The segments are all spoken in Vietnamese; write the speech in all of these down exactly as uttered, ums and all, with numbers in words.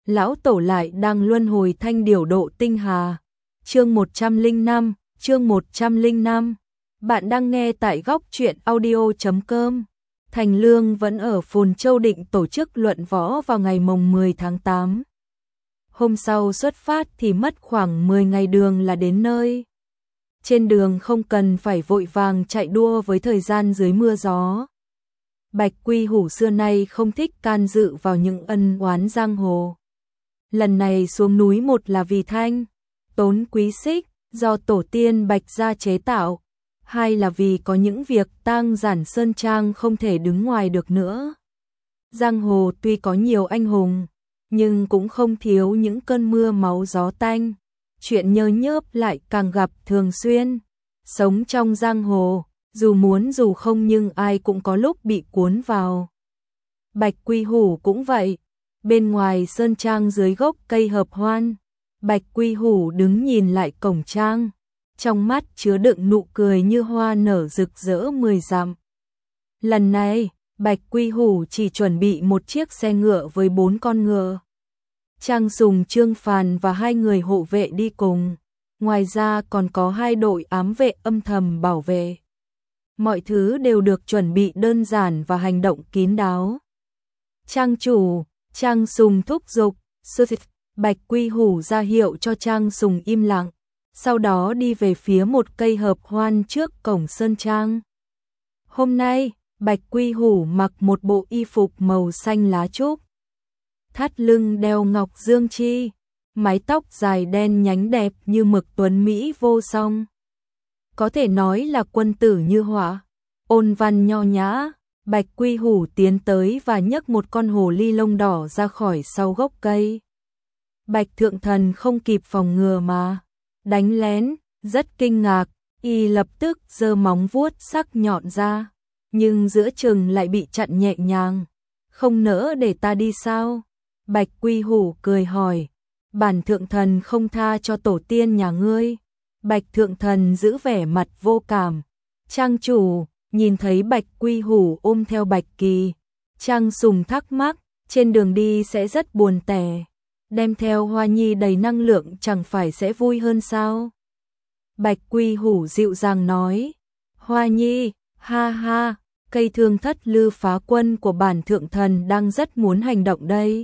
lão tổ lại đang luân hồi thanh điểu độ tinh hà. Chương một trăm lẻ năm, chương một trăm lẻ năm. Bạn đang nghe tại góc truyện audio chấm com. Thành Lương vẫn ở Phồn Châu định tổ chức luận võ vào ngày mồng mười tháng tám. Hôm sau xuất phát thì mất khoảng mười ngày đường là đến nơi. Trên đường không cần phải vội vàng chạy đua với thời gian dưới mưa gió. Bạch Quy Hủ xưa nay không thích can dự vào những ân oán giang hồ. Lần này xuống núi một là vì thanh, tốn quý xích do tổ tiên Bạch gia chế tạo, hai là vì có những việc tang giản sơn trang không thể đứng ngoài được nữa. Giang hồ tuy có nhiều anh hùng, nhưng cũng không thiếu những cơn mưa máu gió tanh, chuyện nhơ nhớp lại càng gặp thường xuyên. Sống trong giang hồ, dù muốn dù không nhưng ai cũng có lúc bị cuốn vào. Bạch Quy Hủ cũng vậy. Bên ngoài sơn trang dưới gốc cây hợp hoan, Bạch Quy Hủ đứng nhìn lại cổng trang, trong mắt chứa đựng nụ cười như hoa nở rực rỡ mười dặm. Lần này, Bạch Quy Hủ chỉ chuẩn bị một chiếc xe ngựa với bốn con ngựa. Trang Sùng, Trương Phàn và hai người hộ vệ đi cùng, ngoài ra còn có hai đội ám vệ âm thầm bảo vệ. Mọi thứ đều được chuẩn bị đơn giản và hành động kín đáo. Trang chủ, Trang Sùng thúc giục, Bạch Quy Hủ ra hiệu cho Trang Sùng im lặng, sau đó đi về phía một cây hợp hoan trước cổng sơn trang. Hôm nay, Bạch Quy Hủ mặc một bộ y phục màu xanh lá trúc, thắt lưng đeo ngọc dương chi, mái tóc dài đen nhánh đẹp như mực tuấn mỹ vô song. Có thể nói là quân tử như họa, ôn văn nho nhã. Bạch Quy Hủ tiến tới và nhấc một con hồ ly lông đỏ ra khỏi sau gốc cây. Bạch Thượng Thần không kịp phòng ngừa mà đánh lén, rất kinh ngạc, y lập tức giơ móng vuốt sắc nhọn ra, nhưng giữa chừng lại bị chặn nhẹ nhàng. Không nỡ để ta đi sao? Bạch Quy Hủ cười hỏi. Bản Thượng Thần không tha cho tổ tiên nhà ngươi. Bạch Thượng Thần giữ vẻ mặt vô cảm. Trang chủ, nhìn thấy Bạch Quy Hủ ôm theo Bạch Kỳ, Trang Sùng thắc mắc, trên đường đi sẽ rất buồn tẻ, đem theo Hoa Nhi đầy năng lượng chẳng phải sẽ vui hơn sao? Bạch Quy Hủ dịu dàng nói, Hoa Nhi, ha ha, cây thương thất lư phá quân của bản Thượng Thần đang rất muốn hành động đây.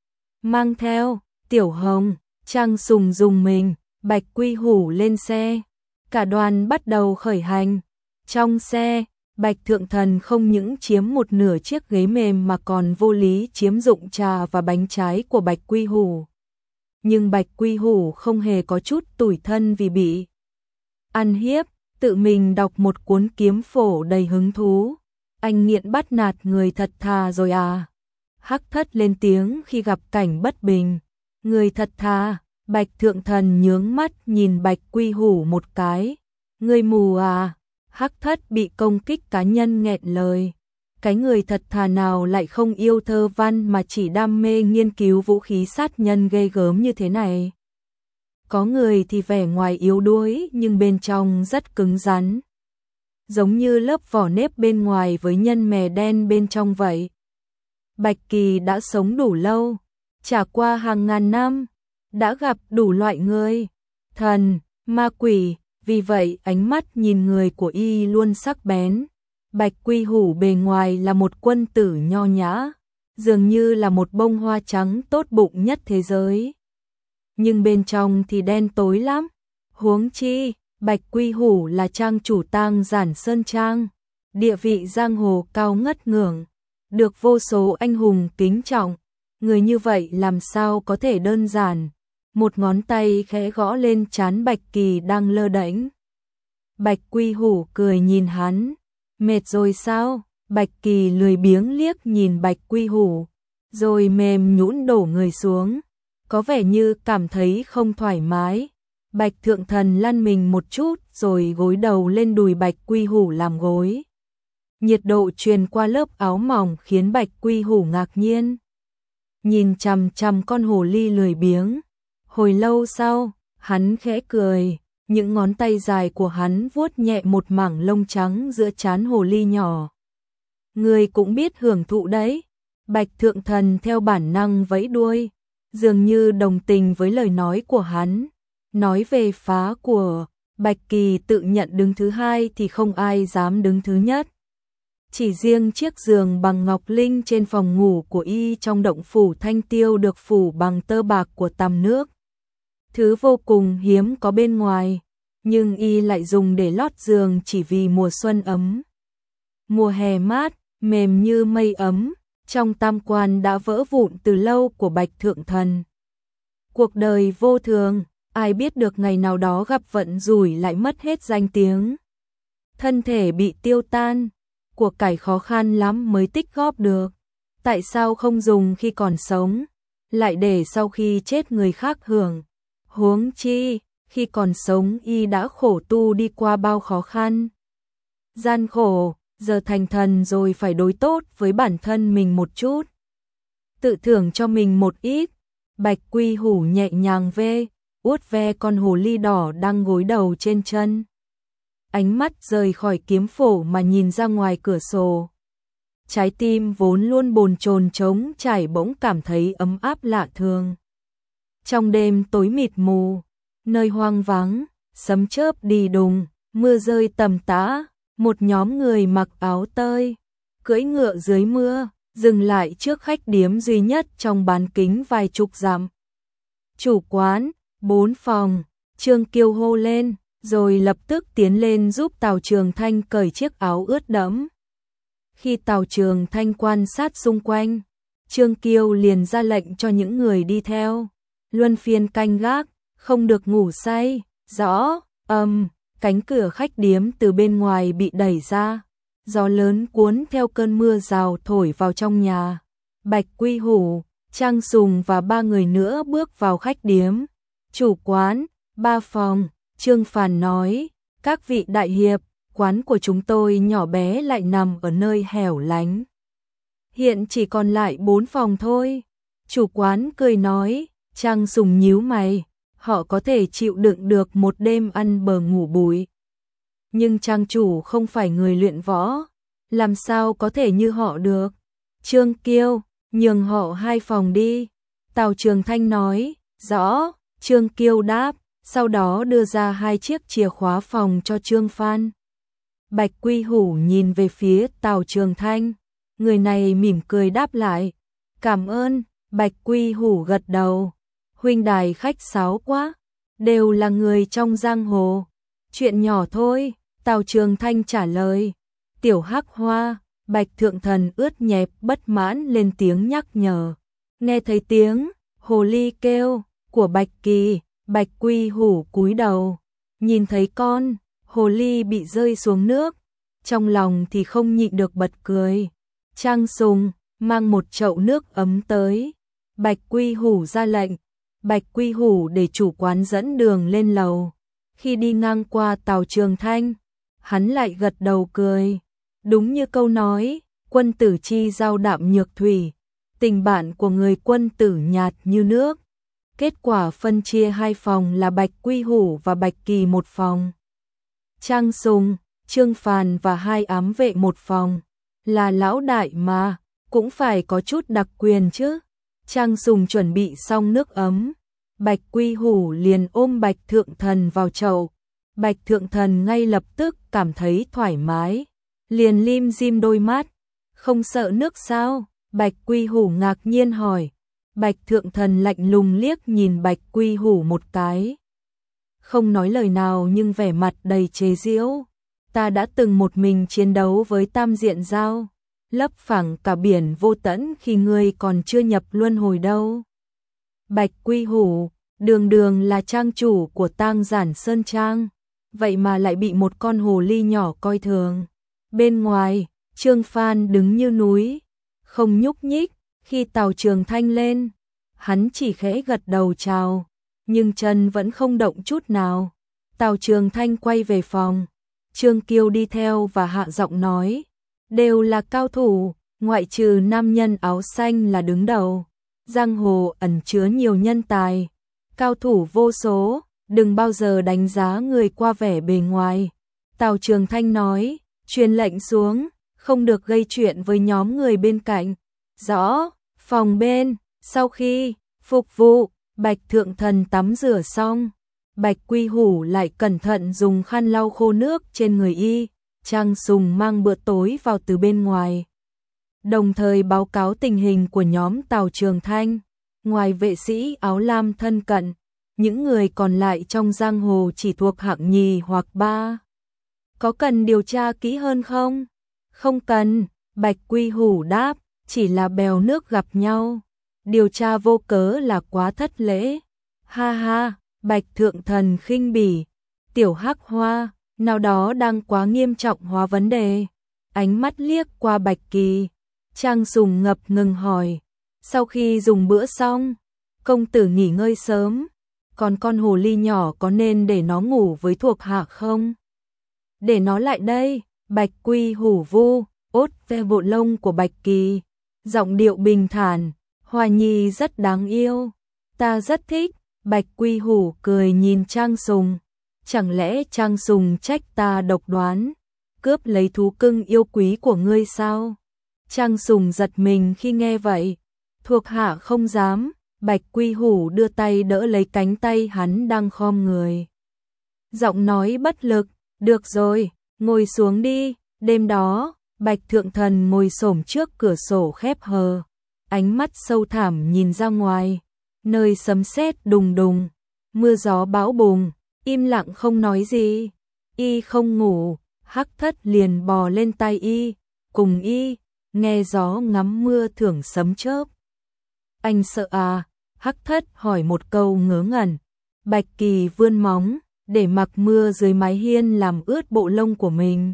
Mang theo, Tiểu Hồng, Trang Sùng dùng mình, Bạch Quy Hủ lên xe, cả đoàn bắt đầu khởi hành. Trong xe, Bạch Thượng Thần không những chiếm một nửa chiếc ghế mềm mà còn vô lý chiếm dụng trà và bánh trái của Bạch Quy Hủ. Nhưng Bạch Quy Hủ không hề có chút tủi thân vì bị ăn hiếp, tự mình đọc một cuốn kiếm phổ đầy hứng thú. Anh nghiện bắt nạt người thật thà rồi à? Hắc Thất lên tiếng khi gặp cảnh bất bình. Người thật thà? Bạch Thượng Thần nhướng mắt nhìn Bạch Quy Hủ một cái. Người mù à? Hắc Thất bị công kích cá nhân nghẹn lời. Cái người thật thà nào lại không yêu thơ văn mà chỉ đam mê nghiên cứu vũ khí sát nhân ghê gớm như thế này? Có người thì vẻ ngoài yếu đuối nhưng bên trong rất cứng rắn, giống như lớp vỏ nếp bên ngoài với nhân mè đen bên trong vậy. Bạch Kỳ đã sống đủ lâu, trải qua hàng ngàn năm, đã gặp đủ loại người, thần, ma quỷ. Vì vậy ánh mắt nhìn người của y luôn sắc bén. Bạch Quy Hủ bề ngoài là một quân tử nho nhã, dường như là một bông hoa trắng tốt bụng nhất thế giới. Nhưng bên trong thì đen tối lắm. Huống chi, Bạch Quy Hủ là trang chủ tang giản sơn trang, địa vị giang hồ cao ngất ngưỡng, được vô số anh hùng kính trọng. Người như vậy làm sao có thể đơn giản. Một ngón tay khẽ gõ lên trán Bạch Kỳ đang lơ đễnh. Bạch Quy Hủ cười nhìn hắn. Mệt rồi sao? Bạch Kỳ lười biếng liếc nhìn Bạch Quy Hủ, rồi mềm nhũn đổ người xuống, có vẻ như cảm thấy không thoải mái. Bạch Thượng Thần lăn mình một chút rồi gối đầu lên đùi Bạch Quy Hủ làm gối. Nhiệt độ truyền qua lớp áo mỏng khiến Bạch Quy Hủ ngạc nhiên. Nhìn chằm chằm con hồ ly lười biếng. Hồi lâu sau, hắn khẽ cười, những ngón tay dài của hắn vuốt nhẹ một mảng lông trắng giữa trán hồ ly nhỏ. Người cũng biết hưởng thụ đấy. Bạch Thượng Thần theo bản năng vẫy đuôi. dường như đồng tình với lời nói của hắn. Nói về phá của, Bạch Kỳ tự nhận đứng thứ hai thì không ai dám đứng thứ nhất. Chỉ riêng chiếc giường bằng ngọc linh trên phòng ngủ của y trong động phủ Thanh Tiêu được phủ bằng tơ bạc của tằm nước. Thứ vô cùng hiếm có bên ngoài, nhưng y lại dùng để lót giường chỉ vì mùa xuân ấm. Mùa hè mát, mềm như mây ấm, trong tam quan đã vỡ vụn từ lâu của Bạch Thượng Thần. Cuộc đời vô thường, ai biết được ngày nào đó gặp vận rủi lại mất hết danh tiếng. Thân thể bị tiêu tan, của cải khó khăn lắm mới tích góp được. Tại sao không dùng khi còn sống, lại để sau khi chết người khác hưởng? Huống chi, khi còn sống y đã khổ tu đi qua bao khó khăn. Gian khổ, giờ thành thần rồi phải đối tốt với bản thân mình một chút. Tự thưởng cho mình một ít. Bạch Quy Hủ nhẹ nhàng ve, uốt ve con hồ ly đỏ đang gối đầu trên chân. Ánh mắt rời khỏi kiếm phổ mà nhìn ra ngoài cửa sổ. Trái tim vốn luôn bồn chồn trống trải bỗng cảm thấy ấm áp lạ thường. Trong đêm tối mịt mù, nơi hoang vắng, sấm chớp đi đùng, mưa rơi tầm tã, một nhóm người mặc áo tơi, cưỡi ngựa dưới mưa, dừng lại trước khách điếm duy nhất trong bán kính vài chục dặm. Chủ quán, bốn phòng, Trương Kiêu hô lên, rồi lập tức tiến lên giúp Tào Trường Thanh cởi chiếc áo ướt đẫm. Khi Tào Trường Thanh quan sát xung quanh, Trương Kiêu liền ra lệnh cho những người đi theo, luân phiên canh gác, không được ngủ say. Rõ, âm, um, cánh cửa khách điếm từ bên ngoài bị đẩy ra, gió lớn cuốn theo cơn mưa rào thổi vào trong nhà. Bạch Quy Hủ, Trang Sùng và ba người nữa bước vào khách điếm. Chủ quán, ba phòng, Trương Phàn nói, các vị đại hiệp, quán của chúng tôi nhỏ bé lại nằm ở nơi hẻo lánh. Hiện chỉ còn lại bốn phòng thôi. Chủ quán cười nói. Trang Sùng nhíu mày, họ có thể chịu đựng được một đêm ăn bờ ngủ bụi. Nhưng trang chủ không phải người luyện võ, làm sao có thể như họ được. Trương Kiêu, nhường họ hai phòng đi. Tào Trường Thanh nói. Rõ, Trương Kiêu đáp, sau đó đưa ra hai chiếc chìa khóa phòng cho Trương Phan. Bạch Quy Hủ nhìn về phía Tào Trường Thanh, người này mỉm cười đáp lại. Cảm ơn. Bạch Quy Hủ gật đầu. Huynh đài khách sáo quá, đều là người trong giang hồ. Chuyện nhỏ thôi, Tào Trường Thanh trả lời. Tiểu Hắc Hoa, Bạch Thượng Thần ướt nhẹp bất mãn lên tiếng nhắc nhở. Nghe thấy tiếng hồ ly kêu của Bạch Kỳ, Bạch Quy Hủ cúi đầu, nhìn thấy con hồ ly bị rơi xuống nước, trong lòng thì không nhịn được bật cười. Trang Sùng mang một chậu nước ấm tới. Bạch Quy Hủ ra lệnh. Bạch Quy Hủ để chủ quán dẫn đường lên lầu. Khi đi ngang qua Tào Trường Thanh, hắn lại gật đầu cười. Đúng như câu nói, quân tử chi giao đạm nhược thủy, tình bạn của người quân tử nhạt như nước. Kết quả phân chia hai phòng là Bạch Quy Hủ và Bạch Kỳ một phòng. Trang Sùng, Trương Phàn và hai ám vệ một phòng. Là lão đại mà, cũng phải có chút đặc quyền chứ. Trang Sùng chuẩn bị xong nước ấm, Bạch Quy Hủ liền ôm Bạch Thượng Thần vào chậu. Bạch Thượng Thần ngay lập tức cảm thấy thoải mái, liền lim dim đôi mắt. Không sợ nước sao? Bạch Quy Hủ ngạc nhiên hỏi. Bạch Thượng Thần lạnh lùng liếc nhìn Bạch Quy Hủ một cái, không nói lời nào nhưng vẻ mặt đầy chế giễu. Ta đã từng một mình chiến đấu với Tam Diện Dao, lấp phẳng cả biển vô tận khi ngươi còn chưa nhập luân hồi đâu. Bạch Quy Hủ, đường đường là trang chủ của Tang Giản Sơn Trang, vậy mà lại bị một con hồ ly nhỏ coi thường. Bên ngoài, Trương Phan đứng như núi, không nhúc nhích. Khi Tào Trường Thanh lên, hắn chỉ khẽ gật đầu chào, nhưng chân vẫn không động chút nào. Tào Trường Thanh quay về phòng, Trương Kiêu đi theo và hạ giọng nói, đều là cao thủ, ngoại trừ nam nhân áo xanh là đứng đầu. Giang hồ ẩn chứa nhiều nhân tài, cao thủ vô số, đừng bao giờ đánh giá người qua vẻ bề ngoài. Tào Trường Thanh nói, truyền lệnh xuống, không được gây chuyện với nhóm người bên cạnh. Rõ. Phòng bên, sau khi Phục vụ, Bạch Thượng Thần tắm rửa xong, Bạch Quy Hủ lại cẩn thận dùng khăn lau khô nước trên người y, Trang Sùng mang bữa tối vào từ bên ngoài. Đồng thời báo cáo tình hình của nhóm Tào Trường Thanh, ngoài vệ sĩ áo lam thân cận, những người còn lại trong giang hồ chỉ thuộc hạng nhì hoặc ba. Có cần điều tra kỹ hơn không? Không cần, Bạch Quy Hủ đáp, chỉ là bèo nước gặp nhau. Điều tra vô cớ là quá thất lễ. Ha ha, Bạch Thượng Thần khinh bỉ, tiểu hắc hoa, nào đó đang quá nghiêm trọng hóa vấn đề. Ánh mắt liếc qua Bạch Kỳ, Trang Sùng ngập ngừng hỏi, sau khi dùng bữa xong, công tử nghỉ ngơi sớm, còn con hồ ly nhỏ có nên để nó ngủ với thuộc hạ không? Để nó lại đây, Bạch Quy Hủ vu, ốt ve bộ lông của Bạch Kỳ, giọng điệu bình thản, Hoa Nhi rất đáng yêu, ta rất thích. Bạch Quy Hủ cười nhìn Trang Sùng, chẳng lẽ Trang Sùng trách ta độc đoán, cướp lấy thú cưng yêu quý của ngươi sao? Trang Sùng giật mình khi nghe vậy, thuộc hạ không dám. Bạch Quy Hủ đưa tay đỡ lấy cánh tay hắn đang khom người. Giọng nói bất lực, được rồi, ngồi xuống đi. Đêm đó, Bạch Thượng Thần ngồi xổm trước cửa sổ khép hờ, ánh mắt sâu thẳm nhìn ra ngoài, nơi sấm sét đùng đùng, mưa gió bão bùng, im lặng không nói gì. Y không ngủ, Hắc Thất liền bò lên tay y, cùng y, nghe gió ngắm mưa thưởng sấm chớp. Anh sợ à? Hắc Thất hỏi một câu ngớ ngẩn. Bạch Kỳ vươn móng, để mặc mưa dưới mái hiên làm ướt bộ lông của mình.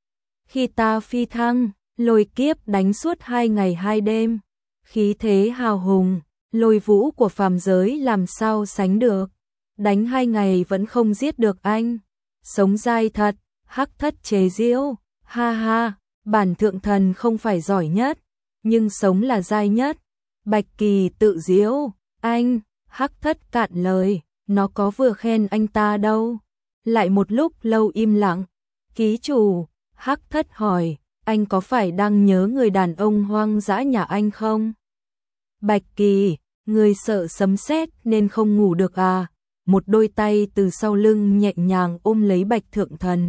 Khi ta phi thăng, lôi kiếp đánh suốt hai ngày hai đêm, khí thế hào hùng, lôi vũ của phàm giới làm sao sánh được. Đánh hai ngày vẫn không giết được anh. Sống dai thật, Hắc Thất chế giễu, ha ha, bản Thượng Thần không phải giỏi nhất, nhưng sống là dai nhất. Bạch Kỳ tự giễu, anh, Hắc Thất cạn lời, nó có vừa khen anh ta đâu. Lại một lúc lâu im lặng, ký chủ, Hắc Thất hỏi, anh có phải đang nhớ người đàn ông hoang dã nhà anh không? Bạch Kỳ, người sợ sấm sét nên không ngủ được à? Một đôi tay từ sau lưng nhẹ nhàng ôm lấy Bạch Thượng Thần.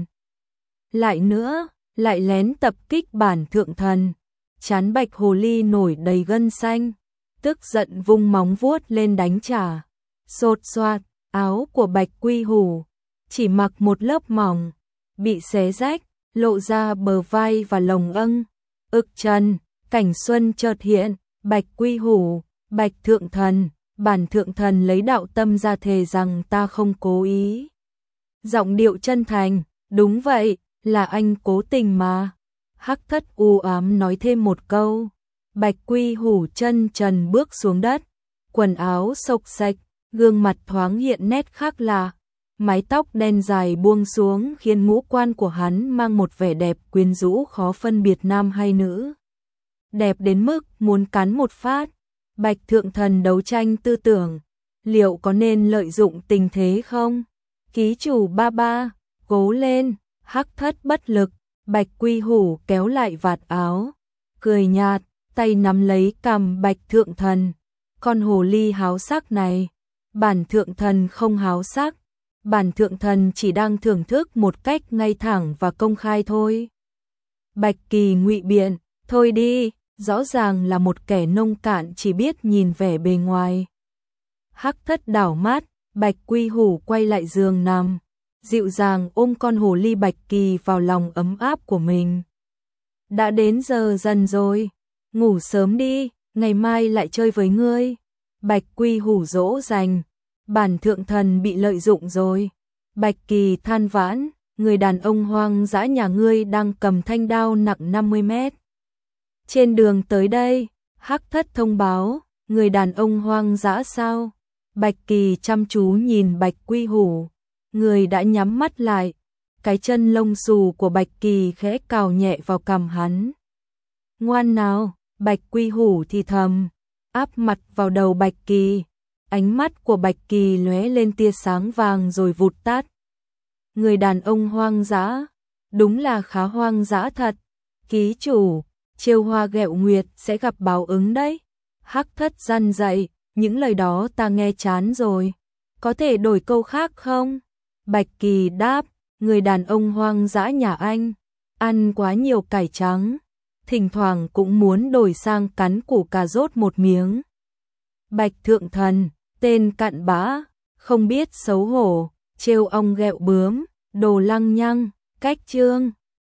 Lại nữa, lại lén tập kích bản Thượng Thần. Trán Bạch Hồ Ly nổi đầy gân xanh, tức giận vung móng vuốt lên đánh trả. Xột xoạt, áo của Bạch Quy Hủ chỉ mặc một lớp mỏng, bị xé rách, lộ ra bờ vai và lồng âng. Ực chân, cảnh xuân chợt hiện, Bạch Quy Hủ, Bạch Thượng Thần, bản Thượng Thần lấy đạo tâm ra thề rằng ta không cố ý. Giọng điệu chân thành, đúng vậy, là anh cố tình mà. Hắc Thất u ám nói thêm một câu. Bạch Quy Hủ chân trần bước xuống đất, quần áo xộc xạch, gương mặt thoáng hiện nét khác lạ. Mái tóc đen dài buông xuống khiến ngũ quan của hắn mang một vẻ đẹp quyến rũ khó phân biệt nam hay nữ. Đẹp đến mức muốn cắn một phát. Bạch Thượng Thần đấu tranh tư tưởng, liệu có nên lợi dụng tình thế không? Ký chủ ba ba, cố lên. Hắc Thất bất lực, Bạch Quy Hủ kéo lại vạt áo, cười nhạt, tay nắm lấy cằm Bạch Thượng Thần. Con hồ ly háo sắc này, bản Thượng Thần không háo sắc, bản Thượng Thần chỉ đang thưởng thức một cách ngay thẳng và công khai thôi. Bạch Kỳ ngụy biện, thôi đi, rõ ràng là một kẻ nông cạn chỉ biết nhìn vẻ bề ngoài. Hắc Thất đảo mắt, Bạch Quy Hủ quay lại giường nằm, dịu dàng ôm con hồ ly Bạch Kỳ vào lòng ấm áp của mình. Đã đến giờ dần rồi, ngủ sớm đi, ngày mai lại chơi với ngươi. Bạch Quy Hủ dỗ dành, bản Thượng Thần bị lợi dụng rồi. Bạch Kỳ than vãn, người đàn ông hoang dã nhà ngươi đang cầm thanh đao nặng năm mươi mét. Trên đường tới đây, Hắc Thất thông báo, người đàn ông hoang dã sao? Bạch Kỳ chăm chú nhìn Bạch Quy Hủ, người đã nhắm mắt lại, cái chân lông xù của Bạch Kỳ khẽ cào nhẹ vào cằm hắn. Ngoan nào, Bạch Quy Hủ thì thầm, áp mặt vào đầu Bạch Kỳ, ánh mắt của Bạch Kỳ lóe lên tia sáng vàng rồi vụt tắt. Người đàn ông hoang dã, đúng là khá hoang dã thật. Ký chủ, chiêu hoa ghẹo nguyệt sẽ gặp báo ứng đấy. Hắc Thất răn dậy, những lời đó ta nghe chán rồi, có thể đổi câu khác không? Bạch Kỳ đáp, người đàn ông hoang dã nhà anh, ăn quá nhiều cải trắng, thỉnh thoảng cũng muốn đổi sang cắn củ cà rốt một miếng. Bạch Thượng Thần, tên cặn bã, không biết xấu hổ, trêu ong ghẹo bướm, đồ lăng nhăng, cách chương.